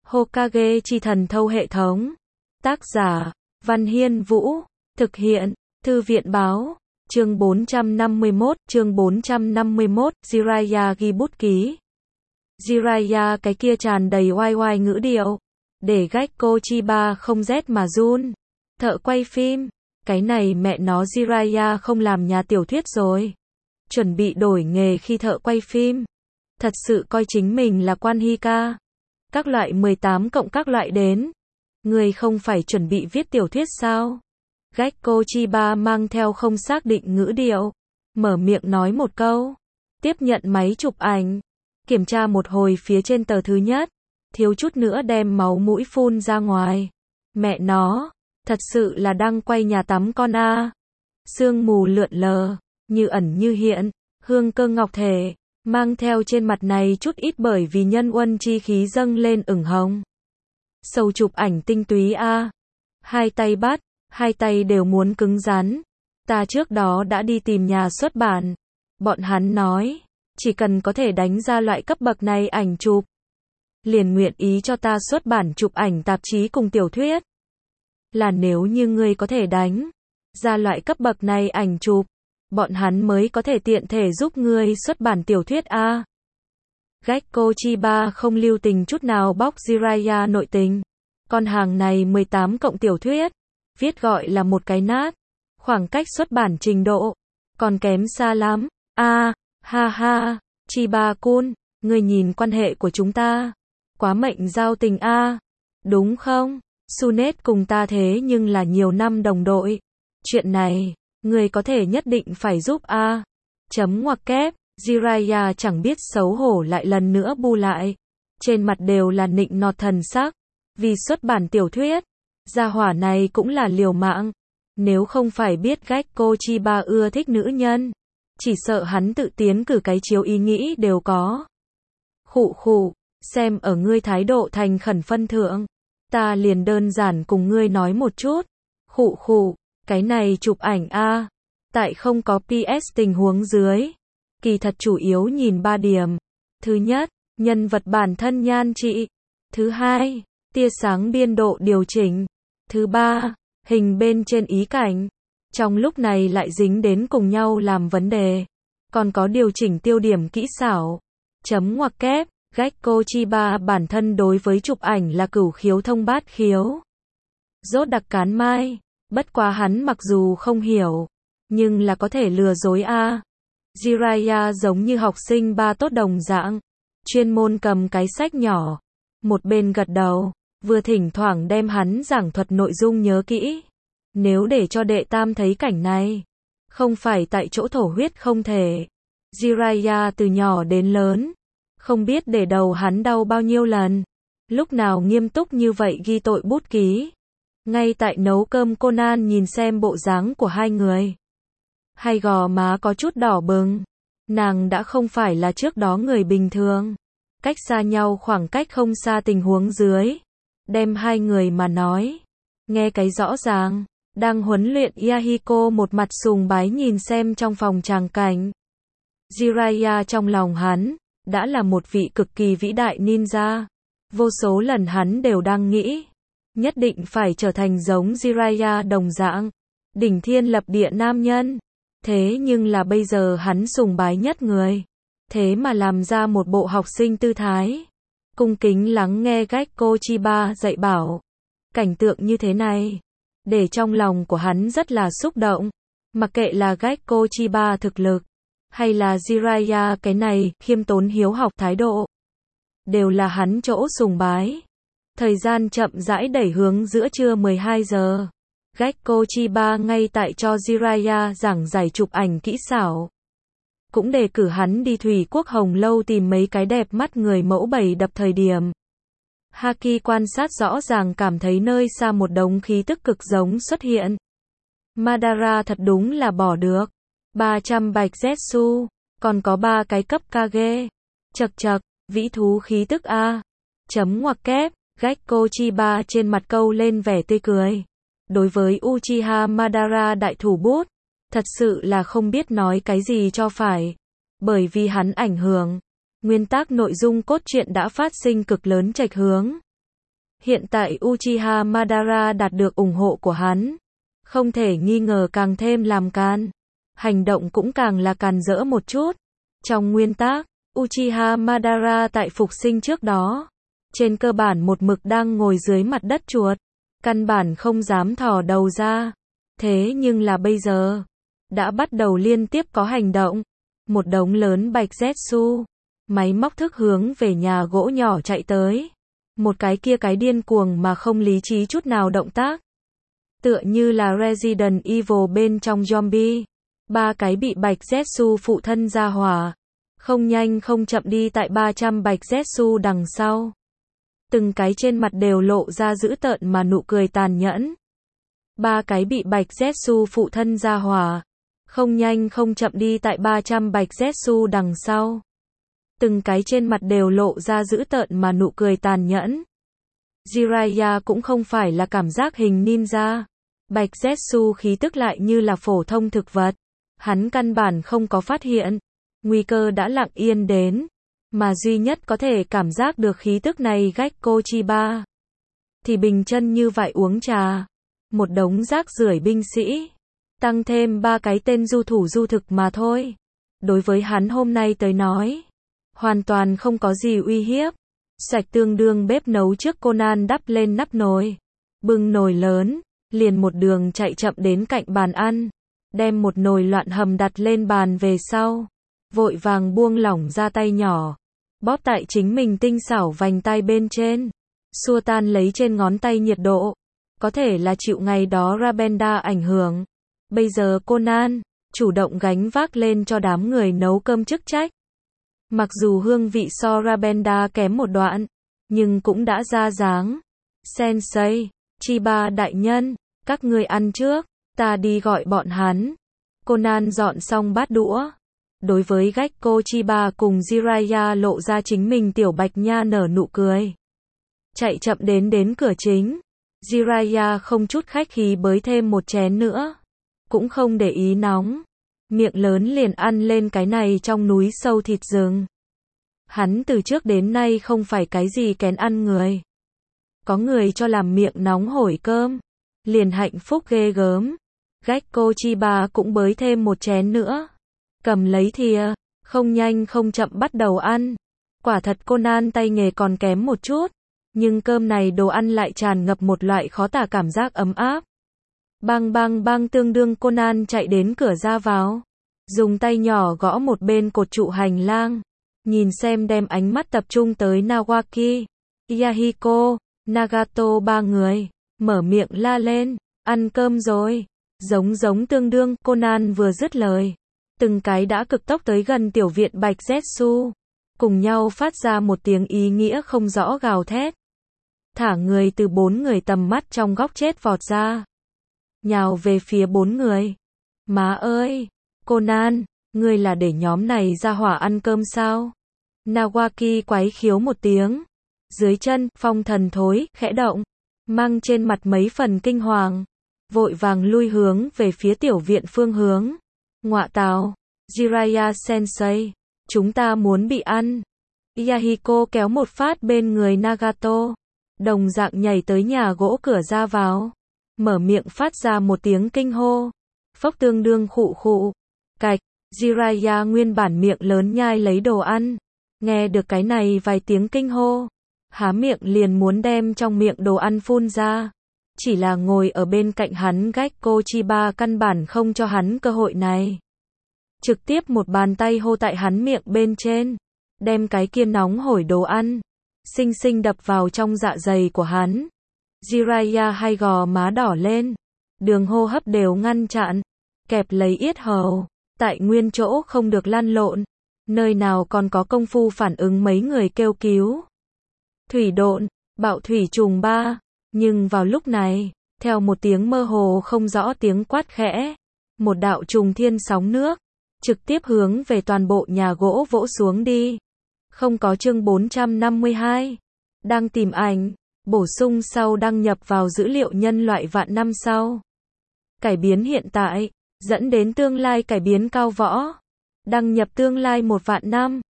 Hokage chi thần thâu hệ thống. Tác giả, Văn Hiên Vũ. Thực hiện, Thư viện báo. Chương 451, Jiraiya ghi bút ký. Jiraiya cái kia tràn đầy oai oai ngữ điệu. Để Gekko Chiba không rét mà run. Thợ quay phim. Cái này mẹ nó Jiraiya không làm nhà tiểu thuyết rồi. Chuẩn bị đổi nghề khi thợ quay phim. Thật sự coi chính mình là quan Hika. Các loại 18 cộng các loại đến. Người không phải chuẩn bị viết tiểu thuyết sao? Gekko Chiba mang theo không xác định ngữ điệu. Mở miệng nói một câu. Tiếp nhận máy chụp ảnh. Kiểm tra một hồi phía trên tờ thứ nhất. Thiếu chút nữa đem máu mũi phun ra ngoài. Mẹ nó, thật sự là đang quay nhà tắm con a. Sương mù lượn lờ, như ẩn như hiện, hương cơ ngọc thể, mang theo trên mặt này chút ít bởi vì nhân uân chi khí dâng lên ửng hồng. Sầu chụp ảnh tinh túy a. Hai tay bắt, hai tay đều muốn cứng rắn. Ta trước đó đã đi tìm nhà xuất bản. Bọn hắn nói, chỉ cần có thể đánh ra loại cấp bậc này ảnh chụp, liền nguyện ý cho ta xuất bản chụp ảnh tạp chí cùng tiểu thuyết. Là nếu như ngươi có thể đánh ra loại cấp bậc này ảnh chụp, bọn hắn mới có thể tiện thể giúp ngươi xuất bản tiểu thuyết a. Gekko Chiba không lưu tình chút nào bóc Jiraiya nội tình. Con hàng này 18 cộng tiểu thuyết, viết gọi là một cái nát. Khoảng cách xuất bản trình độ còn kém xa lắm. A, ha ha, Chiba-kun, ngươi nhìn quan hệ của chúng ta, quá mệnh giao tình a. Đúng không? Sunet cùng ta thế nhưng là nhiều năm đồng đội. Chuyện này, ngươi có thể nhất định phải giúp a. Chấm ngoặc kép, Jiraiya chẳng biết xấu hổ lại lần nữa bu lại. Trên mặt đều là nịnh nọt thần sắc. Vì xuất bản tiểu thuyết, gia hỏa này cũng là liều mạng. Nếu không phải biết Gekko Chiba ưa thích nữ nhân, chỉ sợ hắn tự tiến cử cái chiếu ý nghĩ đều có. Khụ khụ, xem ở ngươi thái độ thành khẩn phân thượng, ta liền đơn giản cùng ngươi nói một chút. Khụ khụ, cái này chụp ảnh a. Tại không có PS tình huống dưới, kỳ thật chủ yếu nhìn 3 điểm. Thứ nhất, nhân vật bản thân nhan trị. Thứ hai, tia sáng biên độ điều chỉnh. Thứ ba, hình bên trên ý cảnh. Trong lúc này lại dính đến cùng nhau làm vấn đề. Còn có điều chỉnh tiêu điểm kỹ xảo. Chấm ngoặc kép, Gekko Chiba bản thân đối với chụp ảnh là cửu khiếu thông bát khiếu. Rốt đặc cán mai, bất quá hắn mặc dù không hiểu, nhưng là có thể lừa dối a. Jiraiya giống như học sinh ba tốt đồng dạng, chuyên môn cầm cái sách nhỏ, một bên gật đầu, vừa thỉnh thoảng đem hắn giảng thuật nội dung nhớ kỹ. Nếu để cho đệ tam thấy cảnh này, không phải tại chỗ thổ huyết không thể. Jiraiya từ nhỏ đến lớn, không biết để đầu hắn đau bao nhiêu lần. Lúc nào nghiêm túc như vậy ghi tội bút ký. Ngay tại nấu cơm Conan nhìn xem bộ dáng của hai người. Hai gò má có chút đỏ bừng. Nàng đã không phải là trước đó người bình thường. Cách xa nhau khoảng cách không xa tình huống dưới. Đem hai người mà nói. Nghe cái rõ ràng. Đang huấn luyện Yahiko một mặt sùng bái nhìn xem trong phòng tràng cảnh. Jiraiya trong lòng hắn, đã là một vị cực kỳ vĩ đại ninja. Vô số lần hắn đều đang nghĩ, nhất định phải trở thành giống Jiraiya đồng dạng, đỉnh thiên lập địa nam nhân. Thế nhưng là bây giờ hắn sùng bái nhất người. Thế mà làm ra một bộ học sinh tư thái. Cung kính lắng nghe Gekko Chiba dạy bảo. Cảnh tượng như thế này, để trong lòng của hắn rất là xúc động. Mặc kệ là Gekko Chiba thực lực, hay là Jiraiya cái này khiêm tốn hiếu học thái độ, đều là hắn chỗ sùng bái. Thời gian chậm rãi đẩy hướng giữa trưa 12 giờ. Gekko Chiba ngay tại cho Jiraiya giảng giải chụp ảnh kỹ xảo. Cũng đề cử hắn đi Thủy Quốc Hồng Lâu tìm mấy cái đẹp mắt người mẫu bày đập thời điểm. Haki quan sát rõ ràng cảm thấy nơi xa một đống khí tức cực giống xuất hiện. Madara thật đúng là bỏ được. 300 bạch Zetsu, còn có 3 cái cấp Kage. Chậc chậc, vĩ thú khí tức a. Chấm ngoặc kép, Gekko Chiba trên mặt câu lên vẻ tươi cười. Đối với Uchiha Madara đại thủ bút, thật sự là không biết nói cái gì cho phải. Bởi vì hắn ảnh hưởng, nguyên tắc nội dung cốt truyện đã phát sinh cực lớn chệch hướng. Hiện tại Uchiha Madara đạt được ủng hộ của hắn, không thể nghi ngờ càng thêm làm càn. Hành động cũng càng là càn rỡ một chút. Trong nguyên tắc, Uchiha Madara tại phục sinh trước đó, trên cơ bản một mực đang ngồi dưới mặt đất chuột, căn bản không dám thò đầu ra. Thế nhưng là bây giờ, đã bắt đầu liên tiếp có hành động. Một đống lớn bạch Zetsu, máy móc thức hướng về nhà gỗ nhỏ chạy tới. Một cái kia cái điên cuồng mà không lý trí chút nào động tác. Tựa như là Resident Evil bên trong zombie. Ba cái bị bạch Zetsu phụ thân ra hỏa. Không nhanh không chậm đi tại 300 bạch Zetsu đằng sau. Từng cái trên mặt đều lộ ra dữ tợn mà nụ cười tàn nhẫn. Ba cái bị bạch Zetsu phụ thân ra hỏa. Không nhanh không chậm đi tại 300 bạch Zetsu đằng sau. Từng cái trên mặt đều lộ ra dữ tợn mà nụ cười tàn nhẫn. Jiraiya cũng không phải là cảm giác hình ninja. Bạch Zetsu khí tức lại như là phổ thông thực vật. Hắn căn bản không có phát hiện. Nguy cơ đã lặng yên đến. Mà duy nhất có thể cảm giác được khí tức này Gekko Chiba. Thì bình chân như vậy uống trà. Một đống rác rưởi binh sĩ. Tăng thêm 3 cái tên du thủ du thực mà thôi. Đối với hắn hôm nay tới nói, hoàn toàn không có gì uy hiếp. Sạch tương đương bếp nấu trước Conan đắp lên nắp nồi. Bưng nồi lớn, liền một đường chạy chậm đến cạnh bàn ăn. Đem một nồi loạn hầm đặt lên bàn về sau. Vội vàng buông lỏng ra tay nhỏ. Bóp tại chính mình tinh xảo vành tay bên trên. Xua tan lấy trên ngón tay nhiệt độ. Có thể là chịu ngày đó Rabenda ảnh hưởng. Bây giờ Conan, chủ động gánh vác lên cho đám người nấu cơm chức trách. Mặc dù hương vị so Rabenda kém một đoạn, nhưng cũng đã ra dáng. Sensei, Chiba đại nhân, các ngươi ăn trước, ta đi gọi bọn hắn. Conan dọn xong bát đũa. Đối với Gekko Chiba cùng Jiraiya lộ ra chính mình tiểu bạch nha nở nụ cười. Chạy chậm đến cửa chính. Jiraiya không chút khách khí bới thêm một chén nữa. Cũng không để ý nóng. Miệng lớn liền ăn lên cái này trong núi sâu thịt rừng. Hắn từ trước đến nay không phải cái gì kén ăn người. Có người cho làm miệng nóng hổi cơm. Liền hạnh phúc ghê gớm. Gekko Chiba cũng bới thêm một chén nữa. Cầm lấy thìa, không nhanh không chậm bắt đầu ăn. Quả thật Conan tay nghề còn kém một chút. Nhưng cơm này đồ ăn lại tràn ngập một loại khó tả cảm giác ấm áp. Bang bang bang tương đương Conan chạy đến cửa ra vào. Dùng tay nhỏ gõ một bên cột trụ hành lang. Nhìn xem đem ánh mắt tập trung tới Nawaki, Yahiko, Nagato ba người. Mở miệng la lên, ăn cơm rồi. Giống tương đương Conan vừa dứt lời. Từng cái đã cực tốc tới gần tiểu viện bạch Zetsu. Cùng nhau phát ra một tiếng ý nghĩa không rõ gào thét. Thả người từ 4 người tầm mắt trong góc chết vọt ra. Nhào về phía 4 người. Má ơi! Conan, ngươi là để nhóm này ra hỏa ăn cơm sao? Nawaki quái khiếu một tiếng. Dưới chân, phong thần thối, khẽ động. Mang trên mặt mấy phần kinh hoàng. Vội vàng lui hướng về phía tiểu viện phương hướng. Ngọa tào, Jiraiya sensei, chúng ta muốn bị ăn. Yahiko kéo một phát bên người Nagato. Đồng dạng nhảy tới nhà gỗ cửa ra vào. Mở miệng phát ra một tiếng kinh hô. Phốc tương đương khụ khụ. Cạch, Jiraiya nguyên bản miệng lớn nhai lấy đồ ăn. Nghe được cái này vài tiếng kinh hô. Há miệng liền muốn đem trong miệng đồ ăn phun ra. Chỉ là ngồi ở bên cạnh hắn Gekko Chiba căn bản không cho hắn cơ hội này. Trực tiếp một bàn tay hô tại hắn miệng bên trên. Đem cái kia nóng hổi đồ ăn. Xinh xinh đập vào trong dạ dày của hắn. Jiraiya hai gò má đỏ lên. Đường hô hấp đều ngăn chặn. Kẹp lấy yết hầu. Tại nguyên chỗ không được lăn lộn. Nơi nào còn có công phu phản ứng mấy người kêu cứu. Thủy độn, bạo thủy trùng ba. Nhưng vào lúc này, theo một tiếng mơ hồ không rõ tiếng quát khẽ. Một đạo trùng thiên sóng nước. Trực tiếp hướng về toàn bộ nhà gỗ vỗ xuống đi. Không có chương 452. Đang tìm ảnh. Bổ sung sau đăng nhập vào dữ liệu nhân loại vạn năm sau. Cải biến hiện tại. Dẫn đến tương lai cải biến cao võ. Đăng nhập tương lai 1 vạn năm.